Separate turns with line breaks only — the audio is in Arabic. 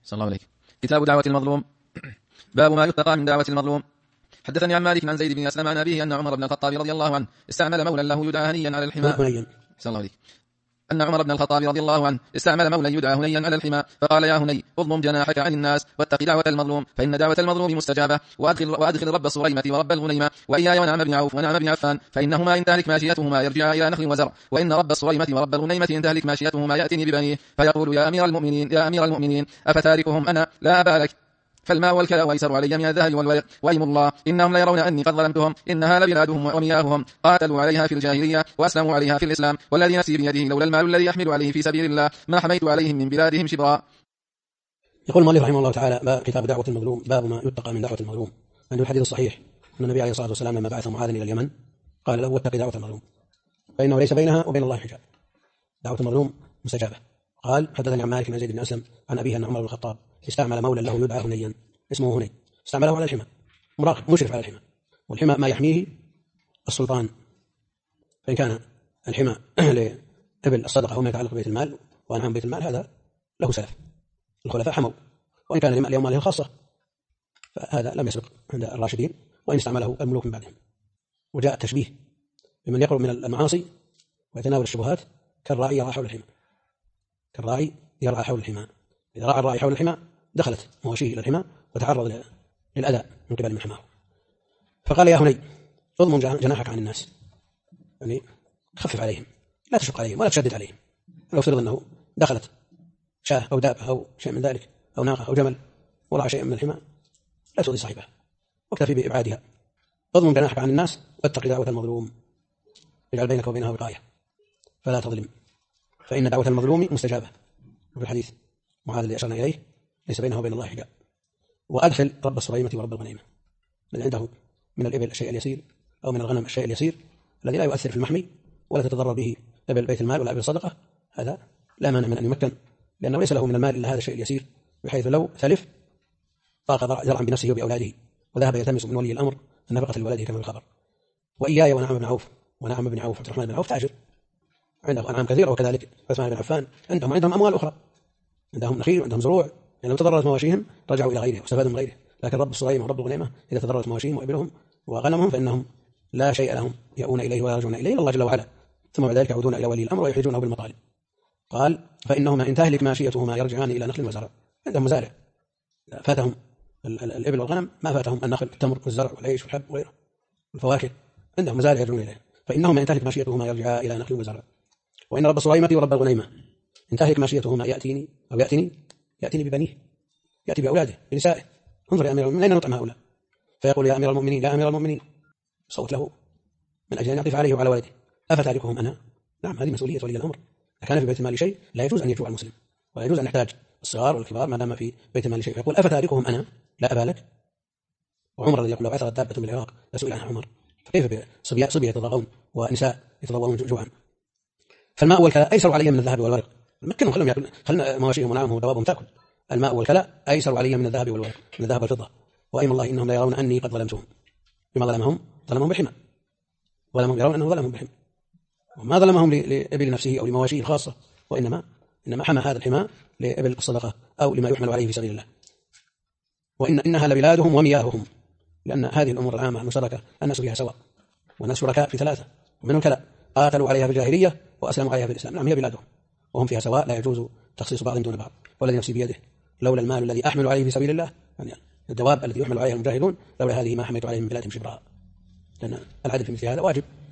صلى الله عليه. كتاب دعوة المظلوم. باب ما يتقى من دعوة المظلوم. حدثني عن مالك عن زيد بن أسلم عن أبيه أن عمر بن الخطاب رضي الله عنه استعمل مولا له يدعى هنيا على الحماء. صلى الله عليه. أن عمر بن الخطاب رضي الله عنه استعمل مولا يدعى هنيا على الحماء فقال: يا هني اضمم جناحك عن الناس واتق دعوة المظلوم فإن دعوة المظلوم مستجابة، وأدخل رب الصريمة ورب الغنيمة وإياي ونعم بن عوف ونعم بن عفان فإنهما إن تهلك ماشيتهما يرجعا إلى نخل وزرع، وإن رب الصريمة ورب الغنيمة إن تهلك ماشيتهما يأتني ببنيه فيقول: يا أمير المؤمنين أفتاركهم أنا لا أبا لك؟ فالماء والكلى أيسر علي من الذهب والورق، وأيم الله إنهم لا يرون أني قد ظلمتهم، إنها لبلادهم ومياههم قاتلوا عليها في الجاهلية وأسلموا عليها في الإسلام، والذي نفسي بيده لولا المال الذي يحمل عليه في سبيل الله ما حميت عليهم من بلادهم شبرا.
يقول المؤلف رحمه الله تعالى: كتاب دعوة المظلوم. باب ما يتقى من دعوة المظلوم. عنده الحديث الصحيح أن النبي عليه الصلاة والسلام لما بعث معاذ إلى اليمن قال له: واتق دعوة المظلوم فإنه ليس بينها وبين الله حجاب. دعوة المظلوم مستجابة. قال: حدثني عن مالك بن زيد بن أسلم عن أبيه أن عمر بن الخطاب استعمل مولا له يدعى هنيا اسمه هني، استعمله على الحمى، مراقب مشرف على الحمى، والحمى ما يحميه السلطان، فإن كان الحمى لإبل الصدقة وما يتعلق ببيت المال وأنعام بيت المال هذا له سلف، الخلفاء حموا، وإن كان اليوم ماله الخاصة فهذا لم يسبق عند الراشدين، وإن استعمله الملوك من بعدهم. وجاء التشبيه بمن يقرب من المعاصي ويتناول الشبهات كالراعي يرعى حول الحمى، كالراعي يرعى حول الحمى. إذا رعى الراعي حول الحمى دخلت مواشيه إلى الحمى وتعرض للأذى من قبل من حماه. فقال: يا هني اضمم جناحك عن الناس، يعني خفف عليهم، لا تشق عليهم ولا تشدد عليهم. لو فرض أنه دخلت شاه أو دابة أو شيء من ذلك أو ناقة أو جمل ورعى شيء من الحمى لا تؤذي صاحبها واكتفي بإبعادها. اضمم جناحك عن الناس واتق دعوة المظلوم، اجعل بينك وبينها وقاية فلا تظلم فإن دعوة المظلوم مستجابة. وفي الحديث معاذ الذي أشرنا إليه ليس بينه وبين الله حجاب. وأدخل رب الصريمة ورب الغنيمة، الذي عنده من الإبل الشيء اليسير أو من الغنم الشيء اليسير الذي لا يؤثر في المحمي ولا تتضرر به إبل بيت المال ولا إبل الصدقة، هذا لا مانع من أن يمكن، لأنه ليس له من المال إلا هذا الشيء اليسير، بحيث لو ثلف طاق زرعا بنفسه وبأولاده وذهب يلتمس من ولي الأمر النفقة لولده كما في الخبر. وإياي ونعم بن عوف ونعم بن عوف عبد الرحمن بن عوف تاجر عنده أنعام كثيرة، وكذلك عثمان بن عفان عندهم أموال أخرى، عندهم نخيل وعندهم زروع، يعني لو تضررت مواشيهم رجعوا إلى غيره واستفادوا من غيره. لكن رب الصريمة ورب الغنيمة إذا تضررت مواشيهم وإبلهم وغنمهم فإنهم لا شيء لهم، يأوون إليه ولا يرجون إليه الله جل وعلا، ثم بعد ذلك يعودون إلى ولي الأمر ويحرجونه بالمطالب. قال: فإنهما إن تهلك ماشيتهما يرجعان إلى نخل وزرع. عندهم مزارع فاتهم الإبل والغنم ما فاتهم النخل التمر والزرع والعيش والحب وغيره الفواكه، عندهم مزارع يرجعون إليه. فإنهما إن تهلك ماشيتهما يرجعا إلى نخل وزرع، وإن رب الصريمة ورب الغنيمة إن تهلك ماشيتهما يأتيني ببنيه، يأتي بأولاده بنسائه. انظر يا أمير المؤمنين أين نطعم هؤلاء؟ فيقول: يا أمير المؤمنين يا أمير المؤمنين، صوت له من أجل أن يعطف عليه وعلى ولده. أفتاركهم أنا؟ نعم، هذه مسؤولية ولي الأمر. كان في بيت المال شيء لا يجوز أن يجوع المسلم، ولا يجوز أن يحتاج الصغار والكبار ما دام في بيت المال شيء. يقول: أفتاركهم أنا لا أبا لك؟ وعمر الذي يقول: لو عثرت دابة من العراق لسئل عنها عمر. فكيف بصبية يتضاغون ونساء يتضاغون جوعا؟ فالماء والكلى أيسر علي من الذهب والورق. مكنهم خلهم يأكل، خلنا مواشيهم ونعمهم ودوابهم تأكل. الماء والكلى أيسر علي من الذهب والورق، من الذهب والفضة. وأيم الله إنهم لا يرون أني قد ظلمتهم. بما ظلمهم بالحمى، يرون أنه ظلمهم بالحمى، وما ظلمهم لإبل نفسه أو لمواشيه الخاصة، وإنما حمى هذا الحمى لإبل الصدقة أو لما يحمل عليه في سبيل الله. إنها لبلادهم ومياههم، لأن هذه الأمور العامة المشتركة الناس فيها سواء، والناس شركاء في ثلاثة، ومنهم كلا قاتلوا عليها في الجاهلية وأسلموا عليها في الإسلام. نعم، هي بلادهم وهم فيها سواء، لا يجوز تخصيص بعض دون بعض. والذي نفسي بيده لولا المال الذي أحمل عليه في سبيل الله، يعني الدواب التي يحمل عليها المجاهدون، لولا هذه ما حملت عليهم من بلادهم شبرا. لأن العدل في مثل هذا واجب.